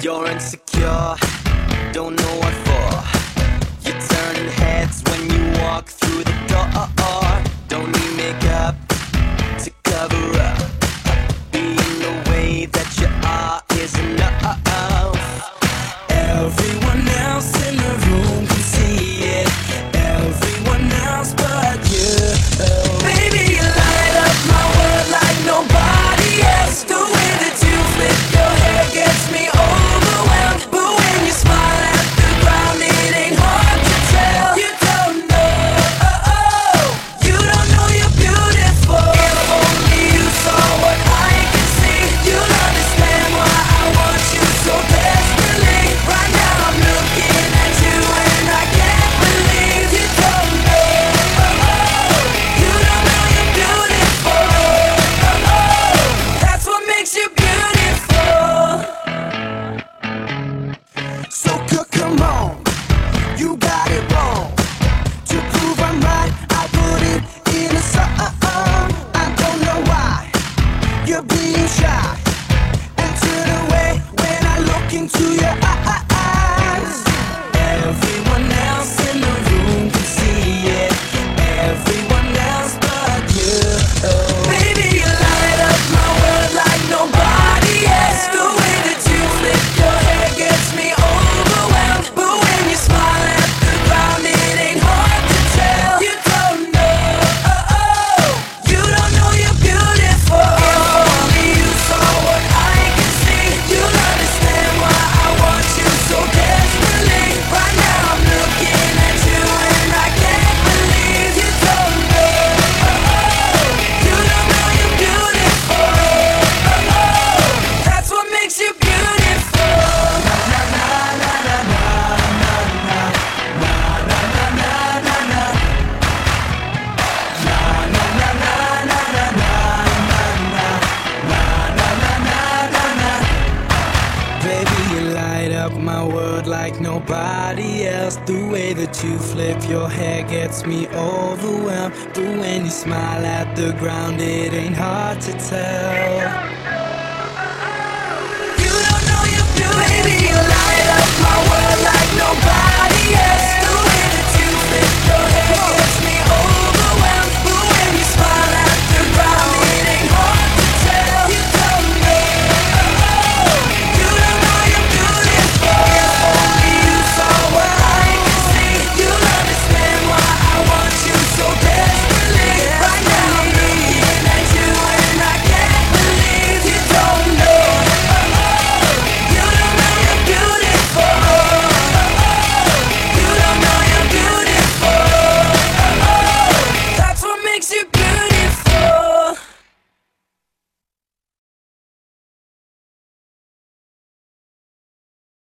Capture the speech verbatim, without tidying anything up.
You're insecure, don't know what for. You're turning heads when you walk through the door. Don't need makeup to cover up. Being the way that you are is enough. Everyone else in the room can see it. Everyone else but you. Baby, you light up my world like nobody else. The way that you flip your hair gets me overwhelmed. But when you smile at the ground, it ain't hard to tell. You don't know, oh, oh. You don't know you're beautiful. If only you saw what I can see, you'll understand why I want you so desperately. Right now I'm looking at you and I can't believe you don't know, oh, oh. You don't know you're beautiful, oh, oh. That's what makes you beautiful. So c- come on, you got it wrong. To prove I'm right, I put it in a song. I don't know why you're being shy and turn away when I look into your eyes. Everyone else in the room can see it. Everyone else but you. Baby, you light up my world like nobody else. The way that you flip your hair gets me overwhelmed. But when you smile at the ground, it ain't hard to tell. You don't know, oh, oh. You don't know you're beautiful. If only you saw what I can see, you'll understand why I want you so desperately. Right now I'm looking at you and I can't believe you don't know, oh, oh. You don't know you're beautiful, oh, oh. That's what makes you beautiful. Baby, you light up my world like nobody else. The way that you flip your hair gets me overwhelmed. But when you smile at the ground, it ain't hard to tell. You don't know you're beautiful. Baby, you light up my world like nobody else. The way that you flip your hair gets